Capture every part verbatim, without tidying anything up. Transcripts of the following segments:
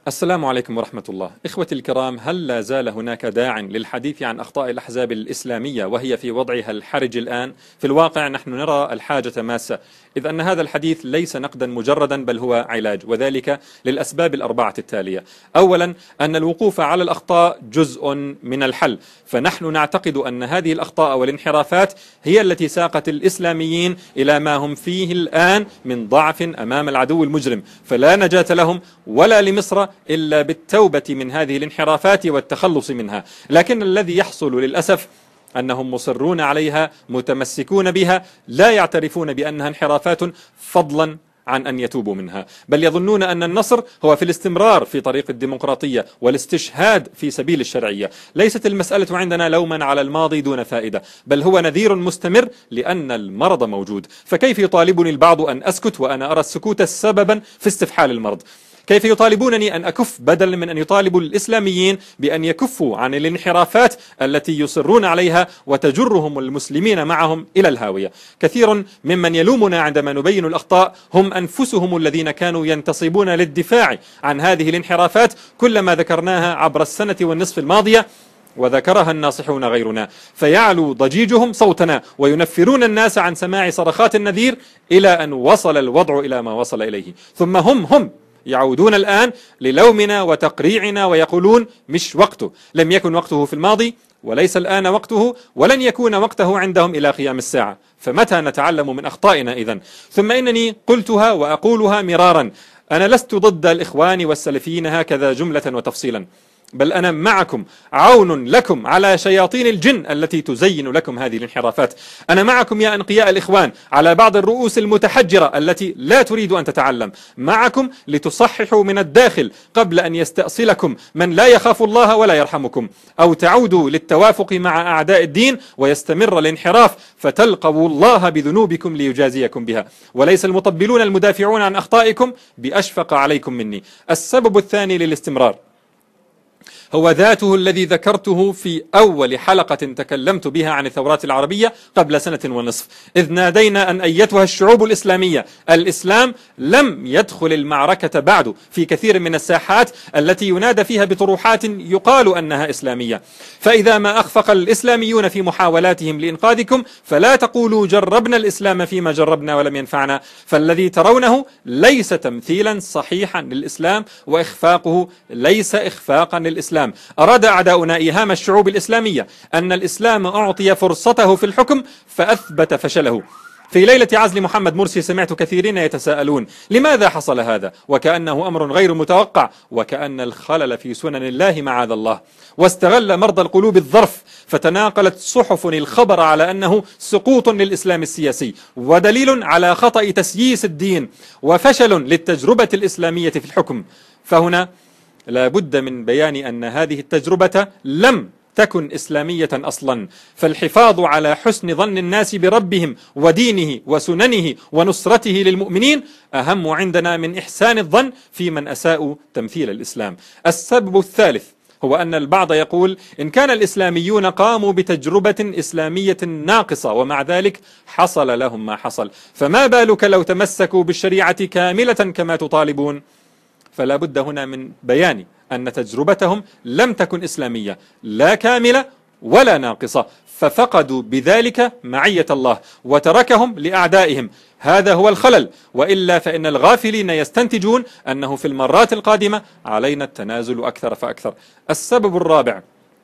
السلام عليكم ورحمة الله. إخوتي الكرام، هل لا زال هناك داع للحديث عن أخطاء الأحزاب الإسلامية وهي في وضعها الحرج الآن؟ في الواقع نحن نرى الحاجة ماسة، إذ أن هذا الحديث ليس نقدا مجردا بل هو علاج، وذلك للأسباب الأربعة التالية. أولا، أن الوقوف على الأخطاء جزء من الحل، فنحن نعتقد أن هذه الأخطاء والانحرافات هي التي ساقت الإسلاميين إلى ما هم فيه الآن من ضعف أمام العدو المجرم، فلا نجاة لهم ولا لمصر إلا بالتوبة من هذه الانحرافات والتخلص منها. لكن الذي يحصل للأسف أنهم مصرون عليها، متمسكون بها، لا يعترفون بأنها انحرافات فضلا عن أن يتوبوا منها، بل يظنون أن النصر هو في الاستمرار في طريق الديمقراطية والاستشهاد في سبيل الشرعية. ليست المسألة عندنا لوما على الماضي دون فائدة، بل هو نذير مستمر لأن المرض موجود. فكيف يطالبني البعض أن أسكت وأنا أرى السكوت سببا في استفحال المرض؟ كيف يطالبونني أن أكف بدلا من أن يطالبوا الإسلاميين بأن يكفوا عن الانحرافات التي يصرون عليها وتجرهم المسلمين معهم إلى الهاوية؟ كثير ممن يلومنا عندما نبين الأخطاء هم أنفسهم الذين كانوا ينتصبون للدفاع عن هذه الانحرافات كلما ذكرناها عبر السنة والنصف الماضية، وذكرها الناصحون غيرنا، فيعلو ضجيجهم صوتنا وينفرون الناس عن سماع صرخات النذير إلى أن وصل الوضع إلى ما وصل إليه. ثم هم هم يعودون الآن للومنا وتقريعنا ويقولون مش وقته، لم يكن وقته في الماضي وليس الآن وقته ولن يكون وقته عندهم إلى قيام الساعة. فمتى نتعلم من أخطائنا إذن؟ ثم إنني قلتها وأقولها مرارا، أنا لست ضد الإخوان والسلفيين هكذا جملة وتفصيلا، بل أنا معكم، عون لكم على شياطين الجن التي تزين لكم هذه الانحرافات. أنا معكم يا أنقياء الإخوان على بعض الرؤوس المتحجرة التي لا تريد أن تتعلم، معكم لتصححوا من الداخل قبل أن يستأصلكم من لا يخاف الله ولا يرحمكم، أو تعودوا للتوافق مع أعداء الدين ويستمر الانحراف فتلقوا الله بذنوبكم ليجازيكم بها. وليس المطبلون المدافعون عن أخطائكم بأشفق عليكم مني. السبب الثاني للاستمرار هو ذاته الذي ذكرته في أول حلقة تكلمت بها عن الثورات العربية قبل سنة ونصف، إذ نادينا أن أيتها الشعوب الإسلامية، الإسلام لم يدخل المعركة بعد في كثير من الساحات التي ينادى فيها بطروحات يقال أنها إسلامية. فإذا ما أخفق الإسلاميون في محاولاتهم لإنقاذكم فلا تقولوا جربنا الإسلام فيما جربنا ولم ينفعنا، فالذي ترونه ليس تمثيلا صحيحا للإسلام، وإخفاقه ليس إخفاقا للإسلام. أراد أعداؤنا إيهام الشعوب الإسلامية أن الإسلام أعطي فرصته في الحكم فأثبت فشله. في ليلة عزل محمد مرسي سمعت كثيرين يتساءلون لماذا حصل هذا، وكأنه أمر غير متوقع، وكأن الخلل في سنن الله معاذ الله. واستغل مرضى القلوب الظرف فتناقلت صحف الخبر على أنه سقوط للإسلام السياسي ودليل على خطأ تسييس الدين وفشل للتجربة الإسلامية في الحكم. فهنا لا بد من بيان أن هذه التجربة لم تكن إسلامية أصلا، فالحفاظ على حسن ظن الناس بربهم ودينه وسننه ونصرته للمؤمنين أهم عندنا من إحسان الظن في من أساءوا تمثيل الإسلام. السبب الثالث هو أن البعض يقول إن كان الإسلاميون قاموا بتجربة إسلامية ناقصة ومع ذلك حصل لهم ما حصل، فما بالك لو تمسكوا بالشريعة كاملة كما تطالبون؟ فلا بد هنا من بيان أن تجربتهم لم تكن إسلامية، لا كاملة ولا ناقصة، ففقدوا بذلك معية الله وتركهم لأعدائهم. هذا هو الخلل، وإلا فإن الغافلين يستنتجون أنه في المرات القادمة علينا التنازل أكثر فأكثر. السبب الرابع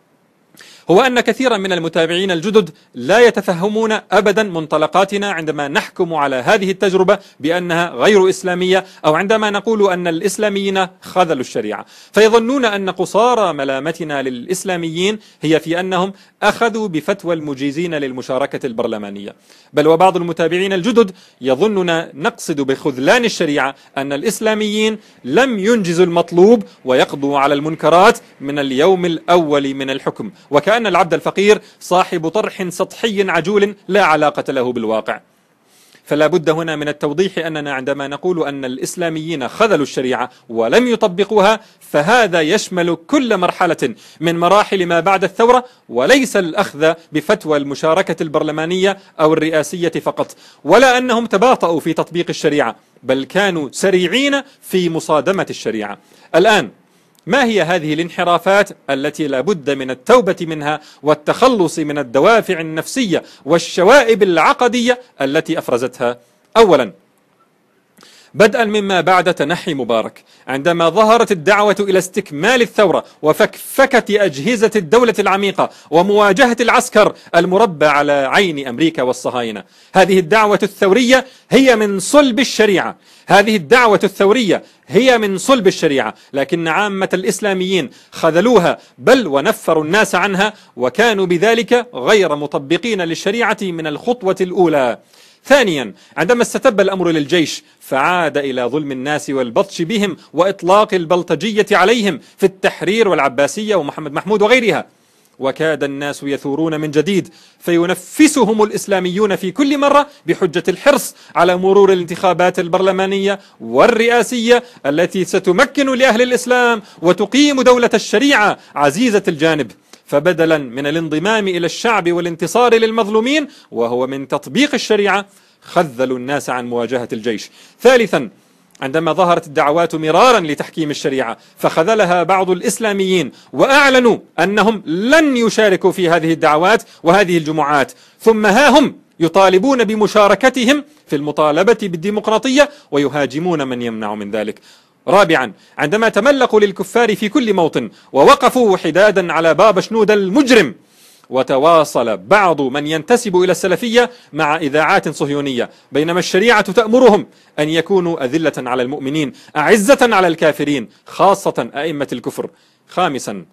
هو أن كثيرا من المتابعين الجدد لا يتفهمون أبدا منطلقاتنا عندما نحكم على هذه التجربة بأنها غير إسلامية، أو عندما نقول أن الإسلاميين خذلوا الشريعة، فيظنون أن قصارى ملامتنا للإسلاميين هي في أنهم أخذوا بفتوى المجيزين للمشاركة البرلمانية. بل وبعض المتابعين الجدد يظننا نقصد بخذلان الشريعة أن الإسلاميين لم ينجزوا المطلوب ويقضوا على المنكرات من اليوم الأول من الحكم، وكأن أن العبد الفقير صاحب طرح سطحي عجول لا علاقة له بالواقع. فلا بد هنا من التوضيح أننا عندما نقول أن الإسلاميين خذلوا الشريعة ولم يطبقوها فهذا يشمل كل مرحلة من مراحل ما بعد الثورة، وليس الأخذ بفتوى المشاركة البرلمانية أو الرئاسية فقط، ولا أنهم تباطؤوا في تطبيق الشريعة، بل كانوا سريعين في مصادمة الشريعة. الآن ما هي هذه الانحرافات التي لا بد من التوبة منها والتخلص من الدوافع النفسية والشوائب العقدية التي أفرزتها؟ أولا، بدءا مما بعد تنحي مبارك، عندما ظهرت الدعوة إلى استكمال الثورة وفكفكة أجهزة الدولة العميقة ومواجهة العسكر المربى على عين أمريكا والصهاينة، هذه الدعوة الثورية هي من صلب الشريعة، هذه الدعوة الثورية هي من صلب الشريعة، لكن عامة الإسلاميين خذلوها بل ونفروا الناس عنها، وكانوا بذلك غير مطبقين للشريعة من الخطوة الأولى. ثانيا، عندما استتب الأمر للجيش فعاد إلى ظلم الناس والبطش بهم وإطلاق البلطجية عليهم في التحرير والعباسية ومحمد محمود وغيرها، وكاد الناس يثورون من جديد فينفسهم الإسلاميون في كل مرة بحجة الحرص على مرور الانتخابات البرلمانية والرئاسية التي ستمكن لأهل الإسلام وتقيم دولة الشريعة عزيزة الجانب. فبدلا من الانضمام إلى الشعب والانتصار للمظلومين وهو من تطبيق الشريعة، خذلوا الناس عن مواجهة الجيش. ثالثا، عندما ظهرت الدعوات مرارا لتحكيم الشريعة فخذلها بعض الإسلاميين وأعلنوا أنهم لن يشاركوا في هذه الدعوات وهذه الجمعات، ثم ها هم يطالبون بمشاركتهم في المطالبة بالديمقراطية ويهاجمون من يمنع من ذلك. رابعا، عندما تملقوا للكفار في كل موطن ووقفوا حدادا على باب شنودة المجرم، وتواصل بعض من ينتسب إلى السلفية مع إذاعات صهيونية، بينما الشريعة تأمرهم أن يكونوا أذلة على المؤمنين أعزة على الكافرين خاصة أئمة الكفر. خامسا،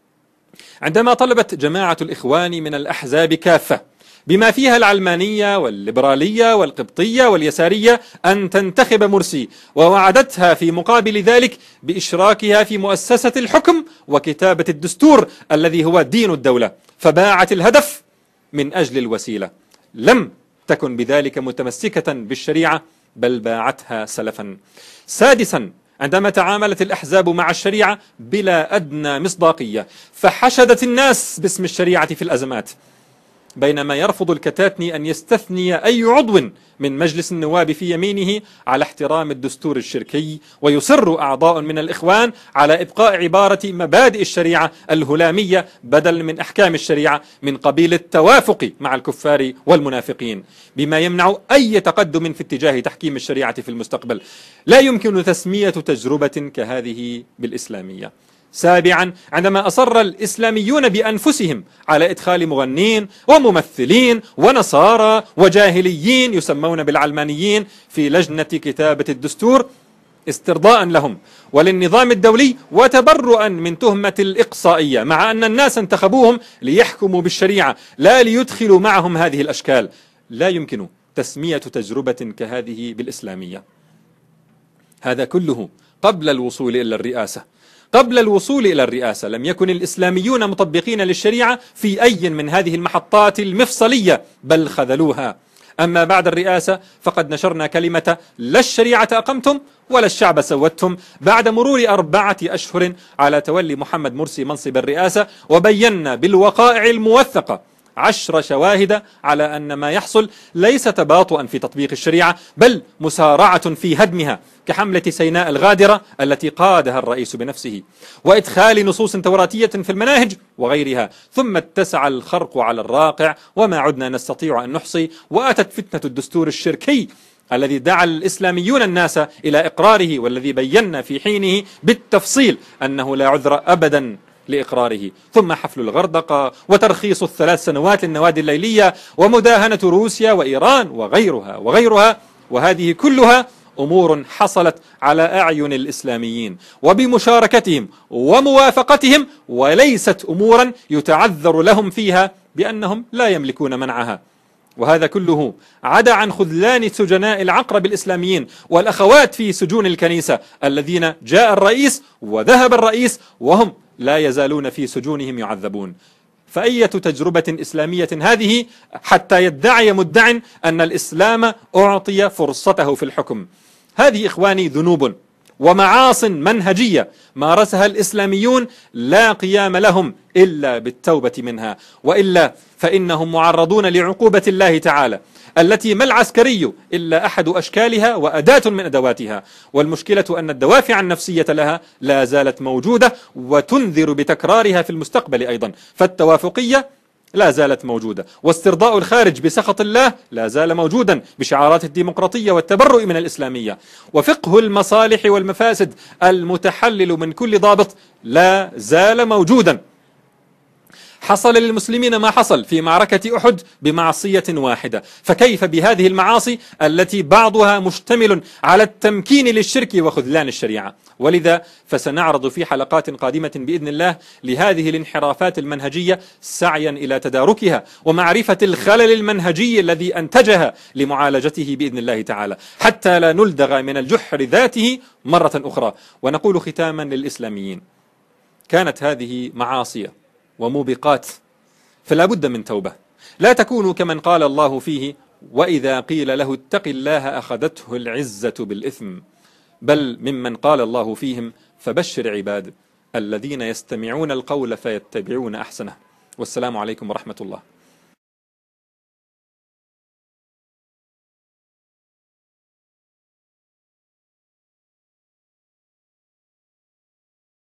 عندما طلبت جماعة الإخوان من الأحزاب كافة بما فيها العلمانية والليبرالية والقبطية واليسارية أن تنتخب مرسي، ووعدتها في مقابل ذلك بإشراكها في مؤسسة الحكم وكتابة الدستور الذي هو دين الدولة، فباعت الهدف من أجل الوسيلة، لم تكن بذلك متمسكة بالشريعة بل باعتها سلفا. سادسا، عندما تعاملت الأحزاب مع الشريعة بلا أدنى مصداقية فحشدت الناس باسم الشريعة في الأزمات، بينما يرفض الكتاتني أن يستثني أي عضو من مجلس النواب في يمينه على احترام الدستور الشركي، ويصر أعضاء من الإخوان على إبقاء عبارة مبادئ الشريعة الهلامية بدل من أحكام الشريعة من قبيل التوافق مع الكفار والمنافقين، بما يمنع أي تقدم في اتجاه تحكيم الشريعة في المستقبل. لا يمكن تسمية تجربة كهذه بالإسلامية. سابعا، عندما أصر الإسلاميون بأنفسهم على إدخال مغنين وممثلين ونصارى وجاهليين يسمون بالعلمانيين في لجنة كتابة الدستور استرضاء لهم وللنظام الدولي وتبرؤا من تهمة الإقصائية، مع أن الناس انتخبوهم ليحكموا بالشريعة لا ليدخلوا معهم هذه الأشكال، لا يمكن تسمية تجربة كهذه بالإسلامية. هذا كله قبل الوصول إلى الرئاسة. قبل الوصول إلى الرئاسة لم يكن الإسلاميون مطبقين للشريعة في أي من هذه المحطات المفصلية بل خذلوها. أما بعد الرئاسة فقد نشرنا كلمة لا الشريعة أقمتم ولا الشعب سودتم بعد مرور أربعة أشهر على تولي محمد مرسي منصب الرئاسة، وبينا بالوقائع الموثقة عشر شواهد على أن ما يحصل ليس تباطؤا في تطبيق الشريعة بل مسارعة في هدمها، كحملة سيناء الغادرة التي قادها الرئيس بنفسه، وإدخال نصوص توراتية في المناهج وغيرها، ثم اتسع الخرق على الراقع وما عدنا نستطيع أن نحصي، وأتت فتنة الدستور الشركي الذي دعا الإسلاميون الناس إلى إقراره، والذي بينا في حينه بالتفصيل أنه لا عذر أبدا لإقراره، ثم حفل الغردقة وترخيص الثلاث سنوات للنوادي الليلية ومداهنة روسيا وإيران وغيرها وغيرها، وهذه كلها أمور حصلت على أعين الإسلاميين وبمشاركتهم وموافقتهم، وليست أمورا يتعذر لهم فيها بأنهم لا يملكون منعها. وهذا كله عدا عن خذلان سجناء العقرب الإسلاميين والأخوات في سجون الكنيسة الذين جاء الرئيس وذهب الرئيس وهم لا يزالون في سجونهم يعذبون. فأية تجربة إسلامية هذه حتى يدعي مدع أن الإسلام أعطي فرصته في الحكم؟ هذه إخواني ذنوب ومعاص منهجية مارسها الإسلاميون لا قيام لهم إلا بالتوبة منها، وإلا فإنهم معرضون لعقوبة الله تعالى التي ما العسكري إلا أحد أشكالها وأداة من أدواتها. والمشكلة أن الدوافع النفسية لها لا زالت موجودة وتنذر بتكرارها في المستقبل أيضا. فالتوافقية لا زالت موجودة، واسترضاء الخارج بسخط الله لا زال موجودا بشعارات الديمقراطية والتبرؤ من الإسلامية، وفقه المصالح والمفاسد المتحلل من كل ضابط لا زال موجودا. حصل للمسلمين ما حصل في معركة أحد بمعصية واحدة، فكيف بهذه المعاصي التي بعضها مشتمل على التمكين للشرك وخذلان الشريعة؟ ولذا فسنعرض في حلقات قادمة بإذن الله لهذه الانحرافات المنهجية سعيا إلى تداركها ومعرفة الخلل المنهجي الذي أنتجها لمعالجته بإذن الله تعالى، حتى لا نلدغ من الجحر ذاته مرة أخرى. ونقول ختاما للإسلاميين: كانت هذه معاصي وموبقات، فلا بد من توبة. لا تكونوا كمن قال الله فيه: وإذا قيل له اتق الله أخذته العزة بالإثم، بل ممن قال الله فيهم: فبشر عباد الذين يستمعون القول فيتبعون أحسنه. والسلام عليكم ورحمة الله.